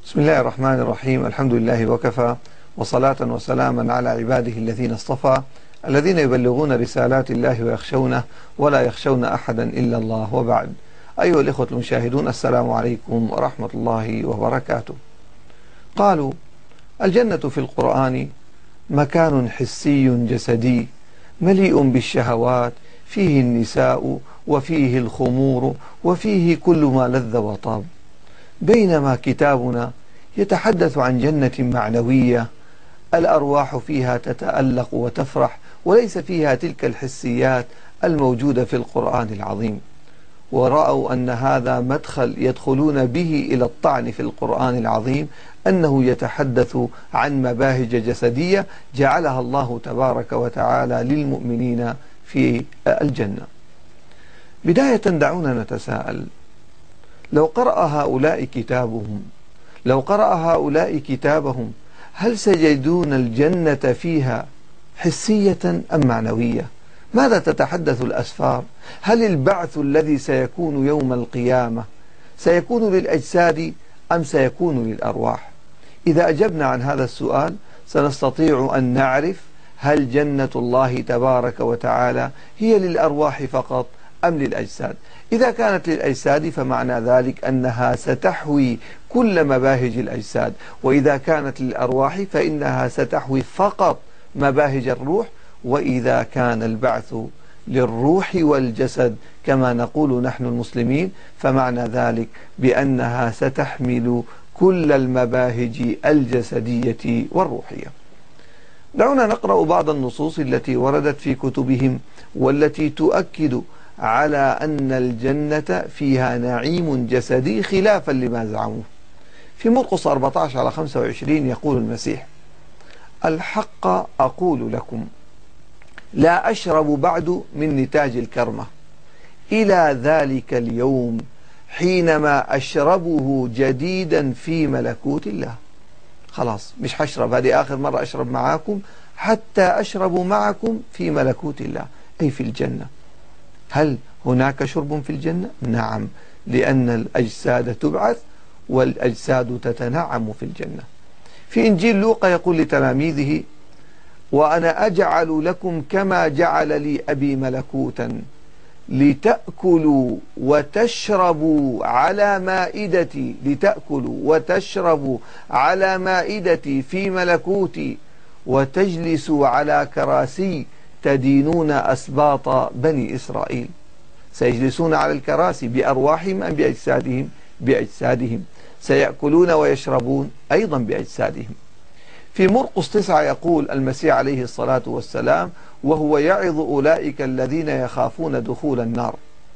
بسم الله الرحمن الرحيم. الحمد لله وكفى، وصلاة وسلاما على عباده الذين اصطفى، الذين يبلغون رسالات الله ويخشونه ولا يخشون أحدا إلا الله، وبعد. أيها الإخوة المشاهدون، السلام عليكم ورحمة الله وبركاته. قالوا: الجنة في القرآن مكان حسي جسدي مليء بالشهوات، فيه النساء وفيه الخمور وفيه كل ما لذ وطاب، بينما كتابنا يتحدث عن جنة معنوية الأرواح فيها تتألق وتفرح، وليس فيها تلك الحسيات الموجودة في القرآن العظيم. ورأوا أن هذا مدخل يدخلون به إلى الطعن في القرآن العظيم، أنه يتحدث عن مباهج جسدية جعلها الله تبارك وتعالى للمؤمنين في الجنة. بداية دعونا نتساءل: لو قرأ هؤلاء كتابهم هل سيجدون الجنة فيها حسية أم معنوية؟ ماذا تتحدث الأسفار؟ هل البعث الذي سيكون يوم القيامة سيكون للأجساد أم سيكون للأرواح؟ إذا أجبنا عن هذا السؤال سنستطيع أن نعرف هل جنة الله تبارك وتعالى هي للأرواح فقط أم للأجساد. إذا كانت للأجساد فمعنى ذلك أنها ستحوي كل مباهج الأجساد، وإذا كانت للأرواح فإنها ستحوي فقط مباهج الروح. وإذا كان البعث للروح والجسد كما نقول نحن المسلمين، فمعنى ذلك بأنها ستحمل كل المباهج الجسدية والروحية. دعونا نقرأ بعض النصوص التي وردت في كتبهم والتي تؤكد على أن الجنة فيها نعيم جسدي خلافا لما زعموه. في مرقس 14:25 يقول المسيح: الحق أقول لكم لا أشرب بعد من نتاج الكرمة إلى ذلك اليوم حينما أشربه جديدا في ملكوت الله. خلاص مش هشرب، هذه آخر مرة أشرب معاكم، حتى أشرب معكم في ملكوت الله، أي في الجنة. هل هناك شرب في الجنة؟ نعم، لأن الأجساد تبعث والأجساد تتنعم في الجنة. في إنجيل لوقا يقول لتلاميذه: وأنا أجعل لكم كما جعل لي أبي ملكوتا لتأكلوا وتشربوا على مائدتي، لتأكلوا وتشربوا على مائدتي في ملكوتي، وتجلسوا على كراسي تدينون أسباط بني إسرائيل. سيجلسون على الكراسي بأرواحهم أم بأجسادهم؟ بأجسادهم. سيأكلون ويشربون أيضا بأجسادهم. في مرقس 9 يقول المسيح عليه الصلاة والسلام وهو يعظ أولئك الذين يخافون دخول النار: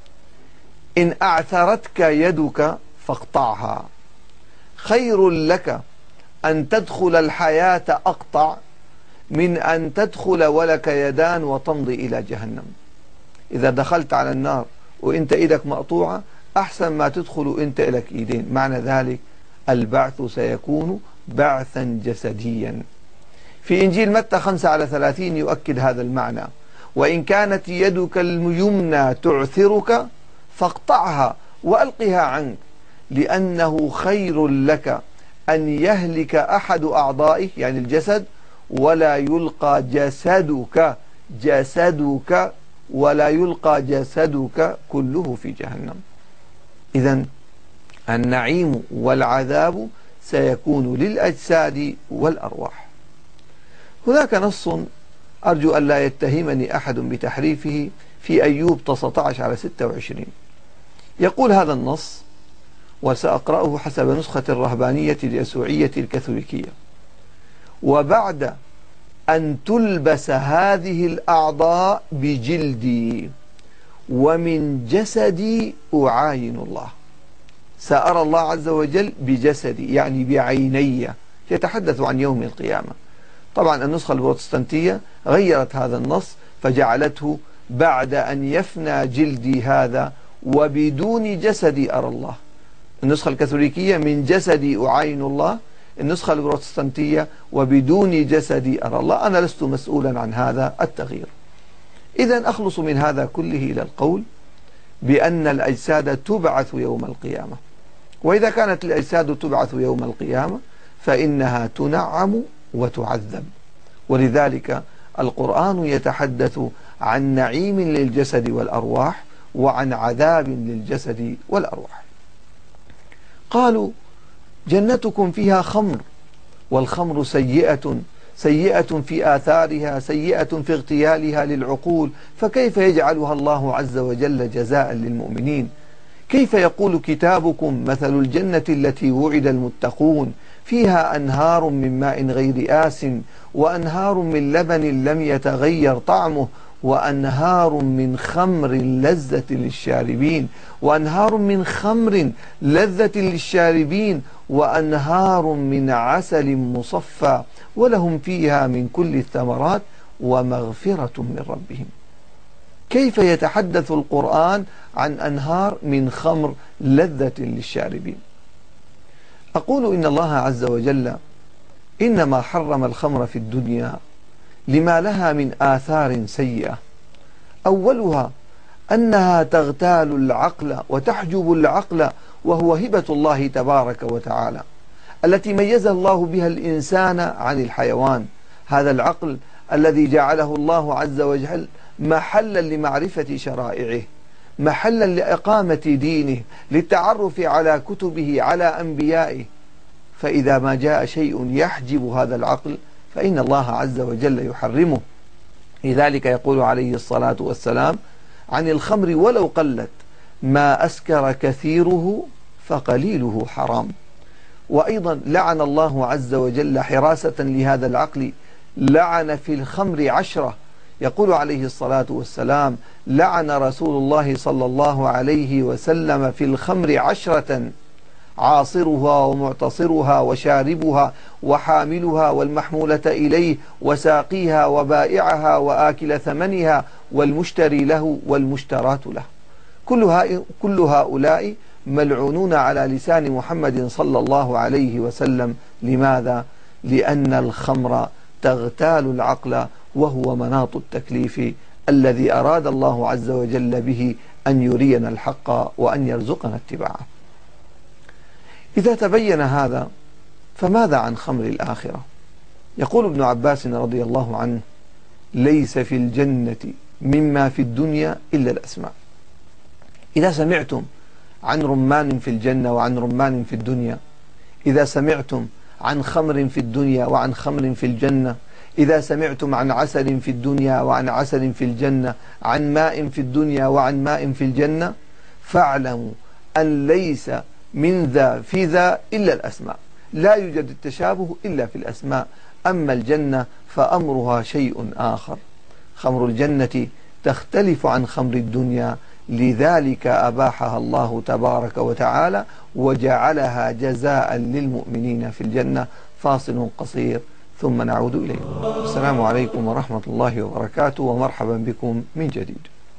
إن أعثرتك يدك فاقطعها، خير لك أن تدخل الحياة أقطع من أن تدخل ولك يدان وتمضي إلى جهنم. إذا دخلت على النار وإنت إيدك مقطوعة أحسن ما تدخل وإنت إلك إيدين. معنى ذلك البعث سيكون بعثا جسديا. في إنجيل متى 5:30 يؤكد هذا المعنى: وإن كانت يدك اليمنى تعثرك فاقطعها وألقها عنك، لأنه خير لك أن يهلك أحد أعضائه يعني الجسد ولا يلقى جسدك كله في جهنم. إذن النعيم والعذاب سيكون للأجساد والأرواح. هناك نص أرجو أن لا يتهمني أحد بتحريفه في أيوب 19:26. يقول هذا النص، وسأقرأه حسب نسخة الرهبانية اليسوعية الكاثوليكية: وبعد أن تلبس هذه الأعضاء بجلدي ومن جسدي أعاين الله. سأرى الله عز وجل بجسدي يعني بعيني. يتحدث عن يوم القيامة. طبعا النسخة البروتستانتية غيرت هذا النص فجعلته بعد أن يفنى جلدي هذا وبدون جسدي أرى الله. النسخة الكاثوليكية من جسدي أعاين الله، النسخة البروتستانتية وبدون جسدي أرى الله. أنا لست مسؤولا عن هذا التغيير. إذن أخلص من هذا كله إلى القول بأن الأجساد تبعث يوم القيامة، وإذا كانت الأجساد تبعث يوم القيامة فإنها تنعم وتعذب. ولذلك القرآن يتحدث عن نعيم للجسد والأرواح وعن عذاب للجسد والأرواح. قالوا جنتكم فيها خمر، والخمر سيئة في آثارها، سيئة في اغتيالها للعقول، فكيف يجعلها الله عز وجل جزاء للمؤمنين؟ كيف يقول كتابكم مثل الجنة التي وعد المتقون فيها أنهار من ماء غير آس وأنهار من لبن لم يتغير طعمه وأنهار من خمر لذة للشاربين وأنهار من خمر لذة للشاربين وأنهار من عسل مصفى ولهم فيها من كل الثمرات ومغفرة من ربهم. كيف يتحدث القرآن عن أنهار من خمر لذة للشاربين؟ أقول إن الله عز وجل إنما حرم الخمر في الدنيا لما لها من آثار سيئة. أولها أنها تغتال العقل وتحجب العقل، وهو هبة الله تبارك وتعالى التي ميز الله بها الإنسان عن الحيوان. هذا العقل الذي جعله الله عز وجل محلا لمعرفة شرائعه، محلا لإقامة دينه، للتعرف على كتبه، على أنبيائه. فإذا ما جاء شيء يحجب هذا العقل فإن الله عز وجل يحرمه. لذلك يقول عليه الصلاة والسلام عن الخمر ولو قلت ما أسكر كثيره فقليله حرام. وأيضا لعن الله عز وجل حراسة لهذا العقل، لعن في الخمر 10. يقول عليه الصلاة والسلام لعن رسول الله صلى الله عليه وسلم في الخمر 10: عاصرها ومعتصرها وشاربها وحاملها والمحمولة إليه وساقيها وبائعها وآكل ثمنها والمشتري له والمشترات له. كل هؤلاء ملعونون على لسان محمد صلى الله عليه وسلم. لماذا؟ لأن الخمر تغتال العقل، وهو مناط التكليف الذي أراد الله عز وجل به أن يرينا الحق وأن يرزقنا اتباعه. إذا تبين هذا فماذا عن خمر الآخرة؟ يقول ابن عباس رضي الله عنه ليس في الجنة مما في الدنيا إلا الأسماء. إذا سمعتم عن رمان في الجنة وعن رمان في الدنيا، إذا سمعتم عن خمر في الدنيا وعن خمر في الجنة، إذا سمعتم عن عسل في الدنيا وعن عسل في الجنة، عن ماء في الدنيا وعن ماء في الجنة، فاعلموا أن ليس من ذا في ذا إلا الأسماء، لا يوجد التشابه إلا في الأسماء. أما الجنة فأمرها شيء آخر. خمر الجنة تختلف عن خمر الدنيا، لذلك أباحها الله تبارك وتعالى وجعلها جزاء للمؤمنين في الجنة. فاصل قصير ثم نعود إليكم. السلام عليكم ورحمة الله وبركاته، ومرحبا بكم من جديد.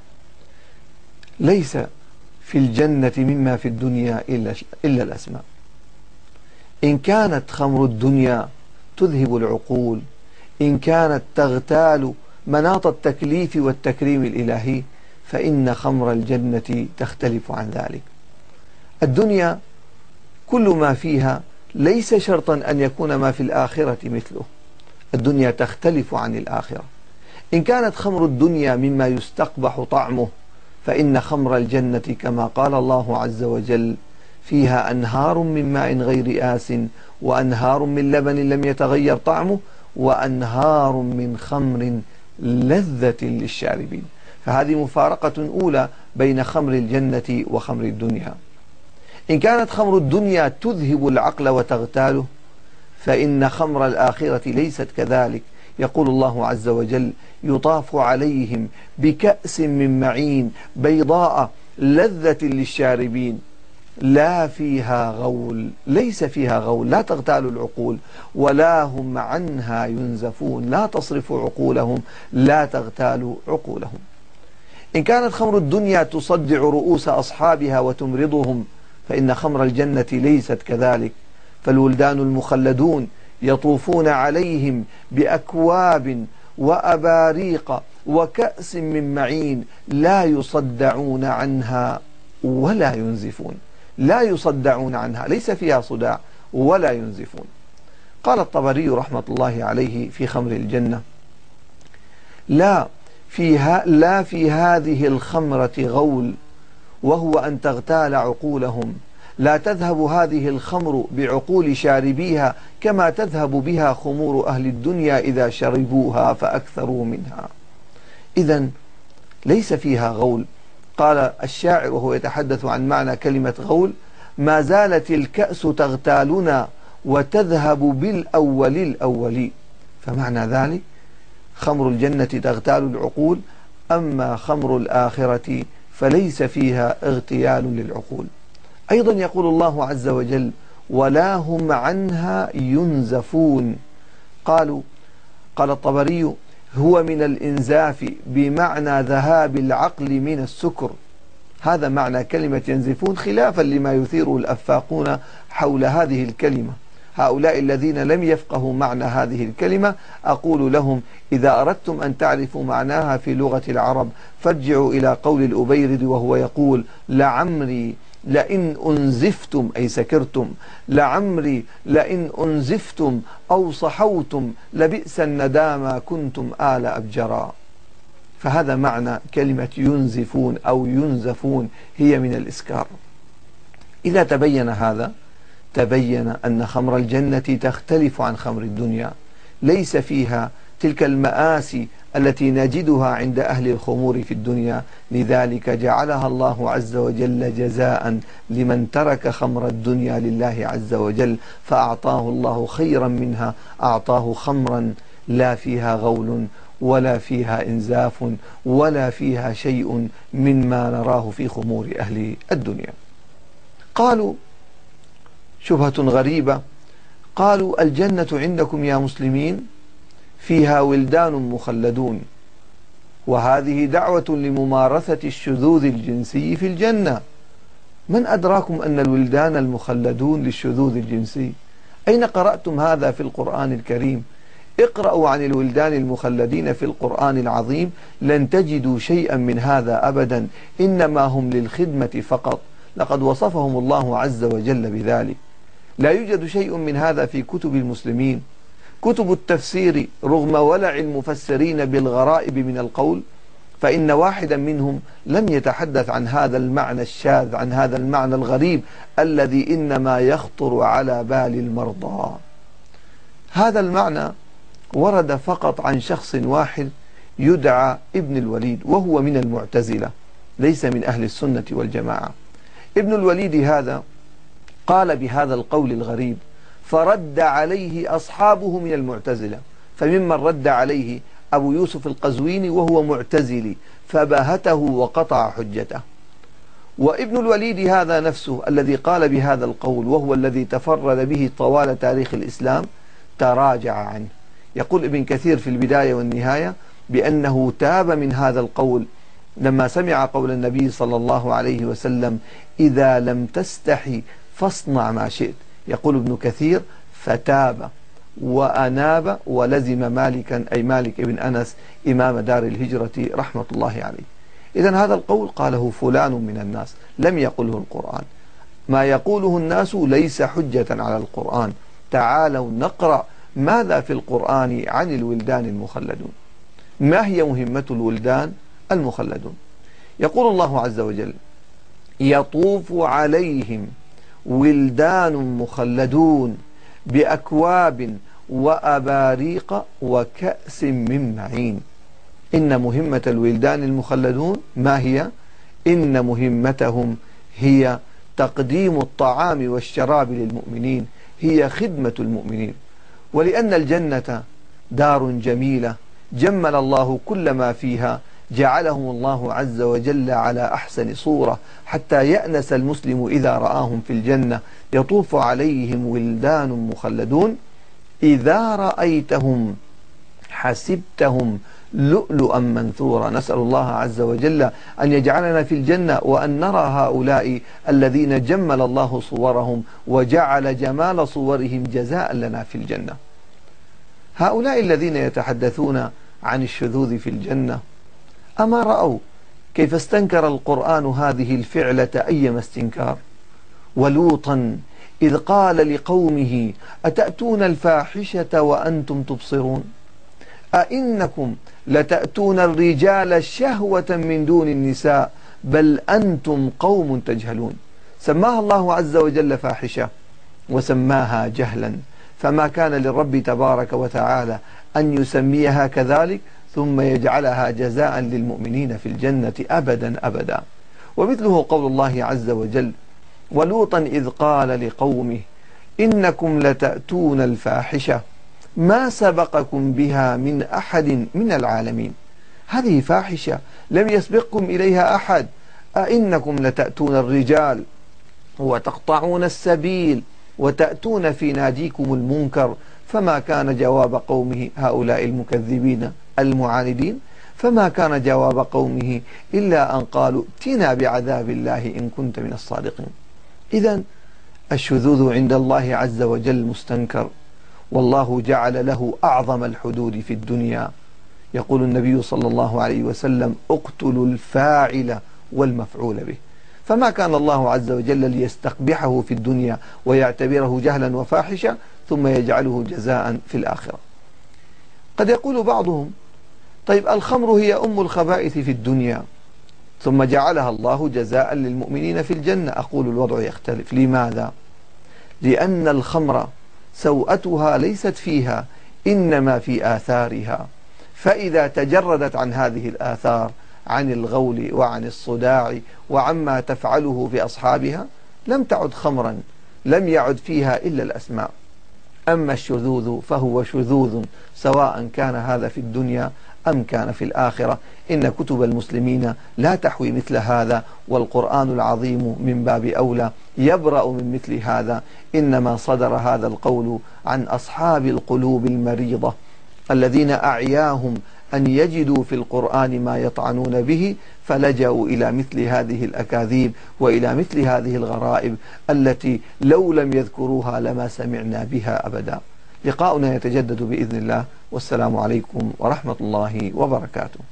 ليس في الجنة مما في الدنيا إلا الأسماء. إن كانت خمر الدنيا تذهب العقول، إن كانت تغتال مناط التكليف والتكريم الإلهي، فإن خمر الجنة تختلف عن ذلك. الدنيا كل ما فيها ليس شرطا أن يكون ما في الآخرة مثله. الدنيا تختلف عن الآخرة. إن كانت خمر الدنيا مما يستقبح طعمه، فإن خمر الجنة كما قال الله عز وجل فيها أنهار من ماء غير آس وأنهار من لبن لم يتغير طعمه وأنهار من خمر لذة للشاربين. فهذه مفارقة أولى بين خمر الجنة وخمر الدنيا. إن كانت خمر الدنيا تذهب العقل وتغتاله، فإن خمر الآخرة ليست كذلك. يقول الله عز وجل يطاف عليهم بكأس من معين بيضاء لذة للشاربين لا فيها غول، ليس فيها غول، لا تغتال العقول ولا هم عنها ينزفون، لا تصرف عقولهم، لا تغتال عقولهم. إن كانت خمر الدنيا تصدع رؤوس أصحابها وتمرضهم، فإن خمر الجنة ليست كذلك. فالولدان المخلدون يطوفون عليهم بأكواب وأباريق وكأس من معين لا يصدعون عنها ولا ينزفون. لا يصدعون عنها، ليس فيها صداع ولا ينزفون. قال الطبري رحمة الله عليه في خمر الجنة: لا في هذه الخمرة غول، وهو أن تغتال عقولهم. لا تذهب هذه الخمر بعقول شاربيها كما تذهب بها خمور أهل الدنيا إذا شربوها فأكثروا منها. إذن ليس فيها غول. قال الشاعر وهو يتحدث عن معنى كلمة غول: ما زالت الكأس تغتالنا وتذهب بالأول الأول. فمعنى ذلك خمر الجنة تغتال العقول، أما خمر الآخرة فليس فيها اغتيال للعقول. أيضا يقول الله عز وجل: ولا هم عنها ينزفون. قال الطبري: هو من الإنزاف بمعنى ذهاب العقل من السكر. هذا معنى كلمة ينزفون، خلافا لما يثيره الأفاقون حول هذه الكلمة. هؤلاء الذين لم يفقهوا معنى هذه الكلمة أقول لهم: إذا أردتم أن تعرفوا معناها في لغة العرب فارجعوا إلى قول الأبيرد وهو يقول: لعمري لئن أنزفتم، أي سكرتم، لعمري لئن أنزفتم أو صحوتم لبئس الندامى كنتم آل أبجرا. فهذا معنى كلمة ينزفون أو ينزفون، هي من الإسكار. إذا تبين هذا تبين أن خمر الجنة تختلف عن خمر الدنيا، ليس فيها تلك المآسي التي نجدها عند أهل الخمور في الدنيا، لذلك جعلها الله عز وجل جزاء لمن ترك خمر الدنيا لله عز وجل، فأعطاه الله خيرا منها، أعطاه خمرا لا فيها غول ولا فيها إنزاف ولا فيها شيء مما نراه في خمور أهل الدنيا. قالوا شبهة غريبة، قالوا: الجنة عندكم يا مسلمين فيها ولدان مخلدون، وهذه دعوة لممارسة الشذوذ الجنسي في الجنة. من أدراكم أن الولدان المخلدون للشذوذ الجنسي؟ أين قرأتم هذا في القرآن الكريم؟ اقرأوا عن الولدان المخلدين في القرآن العظيم، لن تجدوا شيئا من هذا أبدا، إنما هم للخدمة فقط. لقد وصفهم الله عز وجل بذلك. لا يوجد شيء من هذا في كتب المسلمين. كتب التفسير رغم ولع المفسرين بالغرائب من القول، فإن واحدا منهم لم يتحدث عن هذا المعنى الشاذ، عن هذا المعنى الغريب الذي إنما يخطر على بال المرضى. هذا المعنى ورد فقط عن شخص واحد يدعى ابن الوليد، وهو من المعتزلة، ليس من أهل السنة والجماعة. ابن الوليد هذا قال بهذا القول الغريب، فرد عليه أصحابه من المعتزلة، فممن رد عليه أبو يوسف القزويني وهو معتزلي، فباهته وقطع حجته. وابن الوليد هذا نفسه الذي قال بهذا القول، وهو الذي تفرد به طوال تاريخ الإسلام، تراجع عنه. يقول ابن كثير في البداية والنهاية بأنه تاب من هذا القول لما سمع قول النبي صلى الله عليه وسلم: إذا لم تستحي فاصنع ما شئت. يقول ابن كثير: فتاب وأناب ولزم مالكا، أي مالك بن أنس إمام دار الهجرة رحمة الله عليه. إذن هذا القول قاله فلان من الناس، لم يقله القرآن. ما يقوله الناس ليس حجة على القرآن. تعالوا نقرأ ماذا في القرآن عن الولدان المخلدون. ما هي مهمة الولدان المخلدون؟ يقول الله عز وجل: يطوف عليهم ولدان مخلدون بأكواب وأباريق وكأس من معين. إن مهمة الولدان المخلدون ما هي؟ إن مهمتهم هي تقديم الطعام والشراب للمؤمنين، هي خدمة المؤمنين. ولأن الجنة دار جميلة جمل الله كل ما فيها، جعلهم الله عز وجل على أحسن صورة حتى يأنس المسلم إذا رآهم في الجنة. يطوف عليهم ولدان مخلدون إذا رأيتهم حسبتهم لؤلؤا منثورا. نسأل الله عز وجل أن يجعلنا في الجنة وأن نرى هؤلاء الذين جمل الله صورهم وجعل جمال صورهم جزاء لنا في الجنة. هؤلاء الذين يتحدثون عن الشذوذ في الجنة، أما رأوا كيف استنكر القرآن هذه الفعلة أيما استنكار؟ ولوطا إذ قال لقومه أتأتون الفاحشة وأنتم تبصرون أئنكم لتأتون الرجال شهوة من دون النساء بل أنتم قوم تجهلون. سماها الله عز وجل فاحشة وسماها جهلا، فما كان للرب تبارك وتعالى أن يسميها كذلك ثم يجعلها جزاء للمؤمنين في الجنة أبدا أبدا. ومثله قول الله عز وجل ولوطا إذ قال لقومه إنكم لتأتون الفاحشة ما سبقكم بها من أحد من العالمين. هذه فاحشة لم يسبقكم إليها أحد. أئنكم لتأتون الرجال وتقطعون السبيل وتأتون في ناديكم المنكر. فما كان جواب قومه هؤلاء المكذبين المعاندين، فما كان جواب قومه إلا أن قالوا ائتنا بعذاب الله إن كنت من الصادقين. إذن الشذوذ عند الله عز وجل مستنكر، والله جعل له أعظم الحدود في الدنيا. يقول النبي صلى الله عليه وسلم اقتلوا الفاعل والمفعول به. فما كان الله عز وجل ليستقبحه في الدنيا ويعتبره جهلا وفاحشة ثم يجعله جزاء في الآخرة. قد يقول بعضهم طيب الخمر هي أم الخبائث في الدنيا ثم جعلها الله جزاء للمؤمنين في الجنة. أقول الوضع يختلف. لماذا؟ لأن الخمر سوءتها ليست فيها إنما في آثارها، فإذا تجردت عن هذه الآثار عن الغول وعن الصداع وعما تفعله في أصحابها لم تعد خمرا، لم يعد فيها إلا الأسماء. أما الشذوذ فهو شذوذ سواء كان هذا في الدنيا أم كان في الآخرة. إن كتب المسلمين لا تحوي مثل هذا، والقرآن العظيم من باب أولى يبرأ من مثل هذا. إنما صدر هذا القول عن أصحاب القلوب المريضة الذين أعياهم أن يجدوا في القرآن ما يطعنون به، فلجأوا إلى مثل هذه الأكاذيب وإلى مثل هذه الغرائب التي لو لم يذكروها لما سمعنا بها أبدا. لقاؤنا يتجدد بإذن الله، والسلام عليكم ورحمة الله وبركاته.